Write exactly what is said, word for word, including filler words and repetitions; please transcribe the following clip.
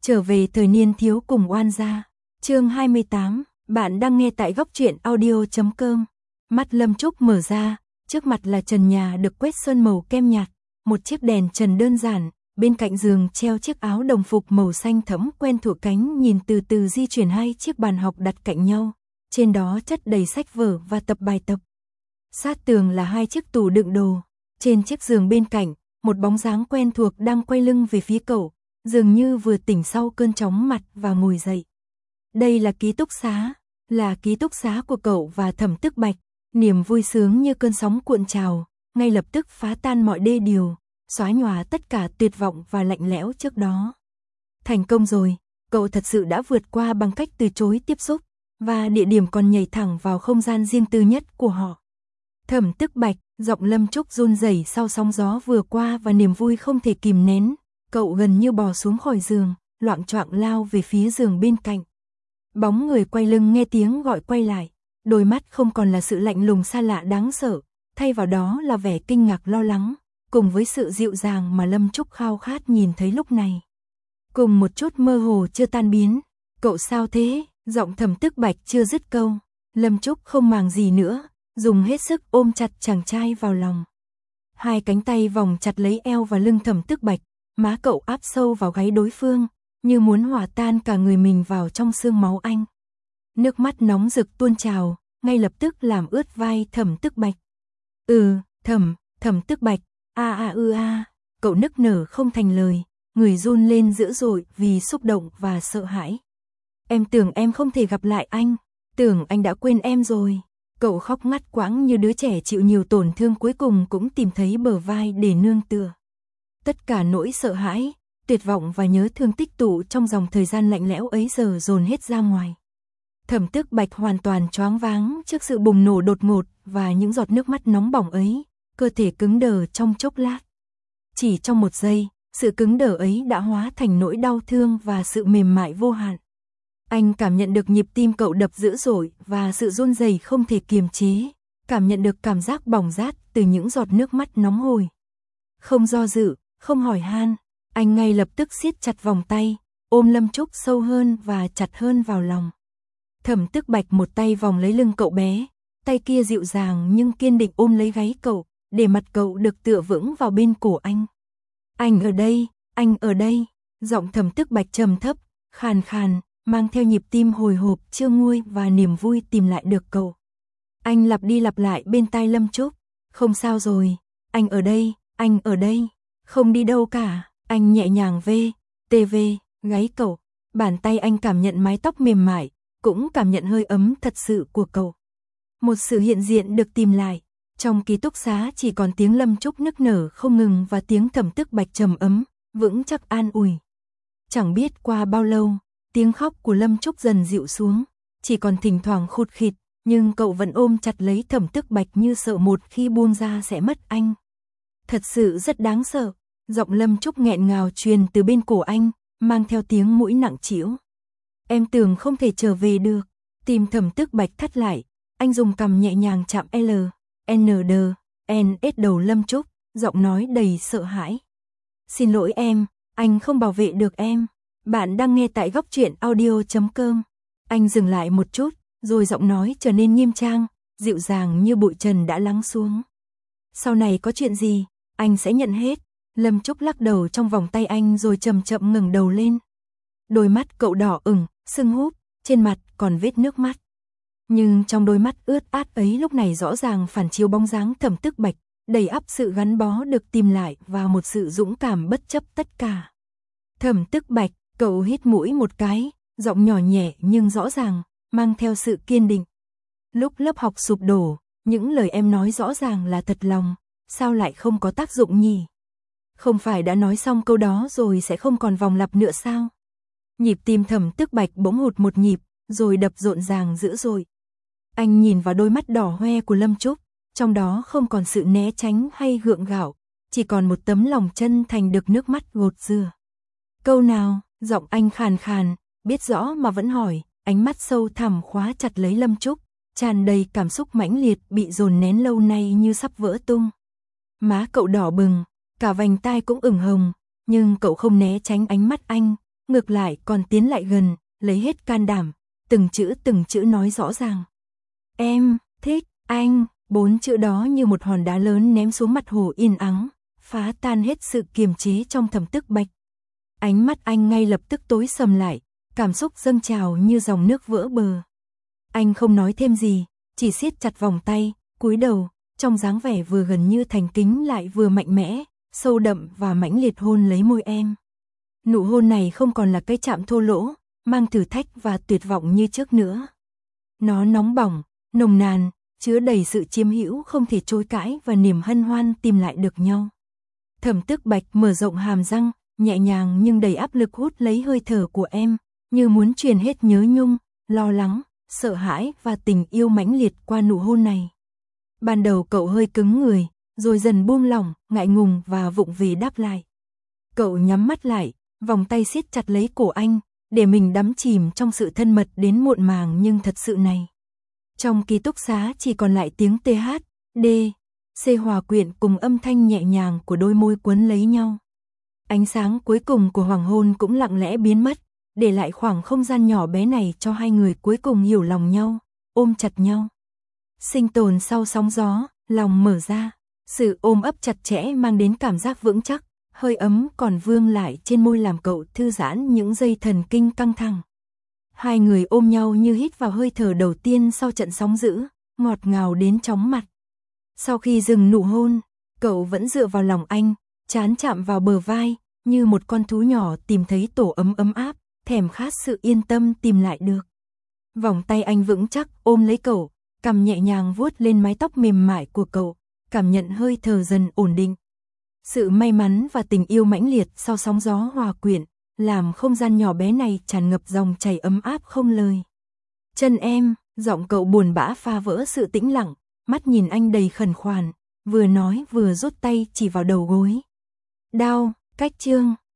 Trở về thời niên thiếu cùng oan gia. Chương hai mươi tám, bạn đang nghe tại góc truyện audio chấm com. Mắt Lâm Trúc mở ra, trước mặt là trần nhà được quét sơn màu kem nhạt, một chiếc đèn trần đơn giản, bên cạnh giường treo chiếc áo đồng phục màu xanh thẫm quen thuộc, cánh nhìn từ từ di chuyển hai chiếc bàn học đặt cạnh nhau, trên đó chất đầy sách vở và tập bài tập. Sát tường là hai chiếc tủ đựng đồ, trên chiếc giường bên cạnh, một bóng dáng quen thuộc đang quay lưng về phía cậu, dường như vừa tỉnh sau cơn chóng mặt và ngồi dậy. Đây là ký túc xá, là ký túc xá của cậu và Thẩm Tức Bạch. Niềm vui sướng như cơn sóng cuộn trào, ngay lập tức phá tan mọi đê điều, xóa nhòa tất cả tuyệt vọng và lạnh lẽo trước đó. Thành công rồi, cậu thật sự đã vượt qua bằng cách từ chối tiếp xúc, và địa điểm còn nhảy thẳng vào không gian riêng tư nhất của họ. Thẩm Tức Bạch, giọng Lâm Trúc run rẩy sau sóng gió vừa qua và niềm vui không thể kìm nén, cậu gần như bò xuống khỏi giường, loạng choạng lao về phía giường bên cạnh. Bóng người quay lưng nghe tiếng gọi quay lại, đôi mắt không còn là sự lạnh lùng xa lạ đáng sợ, thay vào đó là vẻ kinh ngạc lo lắng, cùng với sự dịu dàng mà Lâm Trúc khao khát nhìn thấy lúc này. Cùng một chút mơ hồ chưa tan biến, cậu sao thế? Giọng Thẩm Tức Bạch chưa dứt câu, Lâm Trúc không màng gì nữa, dùng hết sức ôm chặt chàng trai vào lòng. Hai cánh tay vòng chặt lấy eo và lưng Thẩm Tức Bạch, má cậu áp sâu vào gáy đối phương, như muốn hòa tan cả người mình vào trong xương máu anh. Nước mắt nóng rực tuôn trào, ngay lập tức làm ướt vai Thẩm Tức Bạch. Ừ, Thẩm, Thẩm Tức Bạch, a a ư a, cậu nức nở không thành lời, người run lên dữ dội vì xúc động và sợ hãi. Em tưởng em không thể gặp lại anh, tưởng anh đã quên em rồi. Cậu khóc ngắt quãng như đứa trẻ chịu nhiều tổn thương cuối cùng cũng tìm thấy bờ vai để nương tựa. Tất cả nỗi sợ hãi, tuyệt vọng và nhớ thương tích tụ trong dòng thời gian lạnh lẽo ấy giờ dồn hết ra ngoài. Thẩm Tức Bạch hoàn toàn choáng váng trước sự bùng nổ đột ngột và những giọt nước mắt nóng bỏng ấy, cơ thể cứng đờ trong chốc lát. Chỉ trong một giây, sự cứng đờ ấy đã hóa thành nỗi đau thương và sự mềm mại vô hạn. Anh cảm nhận được nhịp tim cậu đập dữ dội và sự run rẩy không thể kiềm chế, cảm nhận được cảm giác bỏng rát từ những giọt nước mắt nóng hổi. Không do dự, không hỏi han, anh ngay lập tức siết chặt vòng tay, ôm Lâm Trúc sâu hơn và chặt hơn vào lòng. Thẩm Tức Bạch một tay vòng lấy lưng cậu bé, tay kia dịu dàng nhưng kiên định ôm lấy gáy cậu, để mặt cậu được tựa vững vào bên cổ anh. Anh ở đây, anh ở đây, giọng Thẩm Tức Bạch trầm thấp, khàn khàn, mang theo nhịp tim hồi hộp chưa nguôi và niềm vui tìm lại được cậu. Anh lặp đi lặp lại bên tai Lâm Trúc, không sao rồi, anh ở đây, anh ở đây, không đi đâu cả. Anh nhẹ nhàng vê, tê vê, gáy cậu, bàn tay anh cảm nhận mái tóc mềm mại, cũng cảm nhận hơi ấm thật sự của cậu. Một sự hiện diện được tìm lại, trong ký túc xá chỉ còn tiếng Lâm Trúc nức nở không ngừng và tiếng Thẩm Tức Bạch trầm ấm, vững chắc an ủi. Chẳng biết qua bao lâu, tiếng khóc của Lâm Trúc dần dịu xuống, chỉ còn thỉnh thoảng khụt khịt, nhưng cậu vẫn ôm chặt lấy Thẩm Tức Bạch như sợ một khi buông ra sẽ mất anh. Thật sự rất đáng sợ. Giọng Lâm Trúc nghẹn ngào truyền từ bên cổ anh, mang theo tiếng mũi nặng trĩu. Em tưởng không thể trở về được. Tim Thẩm Tức Bạch thắt lại, anh dùng cằm nhẹ nhàng chạm L, N D, N S đầu Lâm Trúc, giọng nói đầy sợ hãi. Xin lỗi em, anh không bảo vệ được em. Bạn đang nghe tại góc truyện audio chấm com. Anh dừng lại một chút, rồi giọng nói trở nên nghiêm trang, dịu dàng như bụi trần đã lắng xuống. Sau này có chuyện gì, anh sẽ nhận hết. Lâm Trúc lắc đầu trong vòng tay anh rồi chậm chậm ngẩng đầu lên. Đôi mắt cậu đỏ ửng, sưng húp, trên mặt còn vết nước mắt. Nhưng trong đôi mắt ướt át ấy lúc này rõ ràng phản chiếu bóng dáng Thẩm Tức Bạch, đầy ắp sự gắn bó được tìm lại và một sự dũng cảm bất chấp tất cả. Thẩm Tức Bạch, cậu hít mũi một cái, giọng nhỏ nhẹ nhưng rõ ràng, mang theo sự kiên định. Lúc lớp học sụp đổ, những lời em nói rõ ràng là thật lòng, sao lại không có tác dụng nhỉ? Không phải đã nói xong câu đó rồi sẽ không còn vòng lặp nữa sao? Nhịp tim Thẩm Tức Bạch bỗng hụt một nhịp, rồi đập rộn ràng dữ dội. Anh nhìn vào đôi mắt đỏ hoe của Lâm Trúc, trong đó không còn sự né tránh hay gượng gạo, chỉ còn một tấm lòng chân thành được nước mắt gột rửa. Câu nào? Giọng anh khàn khàn, biết rõ mà vẫn hỏi, ánh mắt sâu thẳm khóa chặt lấy Lâm Trúc, tràn đầy cảm xúc mãnh liệt bị dồn nén lâu nay như sắp vỡ tung. Má cậu đỏ bừng, cả vành tai cũng ửng hồng, nhưng cậu không né tránh ánh mắt anh, ngược lại còn tiến lại gần, lấy hết can đảm, từng chữ từng chữ nói rõ ràng. Em, thích, anh, bốn chữ đó như một hòn đá lớn ném xuống mặt Hồ Yên Ắng, phá tan hết sự kiềm chế trong Thẩm Tức Bạch. Ánh mắt anh ngay lập tức tối sầm lại, cảm xúc dâng trào như dòng nước vỡ bờ. Anh không nói thêm gì, chỉ siết chặt vòng tay, cúi đầu, trong dáng vẻ vừa gần như thành kính lại vừa mạnh mẽ, sâu đậm và mãnh liệt hôn lấy môi em. Nụ hôn này không còn là cái chạm thô lỗ, mang thử thách và tuyệt vọng như trước nữa. Nó nóng bỏng, nồng nàn, chứa đầy sự chiếm hữu không thể chối cãi và niềm hân hoan tìm lại được nhau. Thẩm Tức Bạch mở rộng hàm răng, nhẹ nhàng nhưng đầy áp lực hút lấy hơi thở của em, như muốn truyền hết nhớ nhung, lo lắng, sợ hãi và tình yêu mãnh liệt qua nụ hôn này. Ban đầu cậu hơi cứng người, rồi dần buông lỏng, ngại ngùng và vụng về đáp lại. Cậu nhắm mắt lại, vòng tay siết chặt lấy cổ anh, để mình đắm chìm trong sự thân mật đến muộn màng nhưng thật sự này. Trong ký túc xá chỉ còn lại tiếng tê hát, đê, xê hòa quyện cùng âm thanh nhẹ nhàng của đôi môi quấn lấy nhau. Ánh sáng cuối cùng của hoàng hôn cũng lặng lẽ biến mất, để lại khoảng không gian nhỏ bé này cho hai người cuối cùng hiểu lòng nhau, ôm chặt nhau. Sinh tồn sau sóng gió, lòng mở ra, sự ôm ấp chặt chẽ mang đến cảm giác vững chắc, hơi ấm còn vương lại trên môi làm cậu thư giãn những dây thần kinh căng thẳng. Hai người ôm nhau như hít vào hơi thở đầu tiên sau trận sóng dữ, ngọt ngào đến chóng mặt. Sau khi dừng nụ hôn, cậu vẫn dựa vào lòng anh, trán chạm vào bờ vai, như một con thú nhỏ tìm thấy tổ ấm ấm áp, thèm khát sự yên tâm tìm lại được. Vòng tay anh vững chắc ôm lấy cậu, cằm nhẹ nhàng vuốt lên mái tóc mềm mại của cậu, cảm nhận hơi thở dần ổn định. Sự may mắn và tình yêu mãnh liệt sau sóng gió hòa quyện, làm không gian nhỏ bé này tràn ngập dòng chảy ấm áp không lời. Chân em, giọng cậu buồn bã pha vỡ sự tĩnh lặng, mắt nhìn anh đầy khẩn khoản, vừa nói vừa rút tay chỉ vào đầu gối. Đau, cách chương.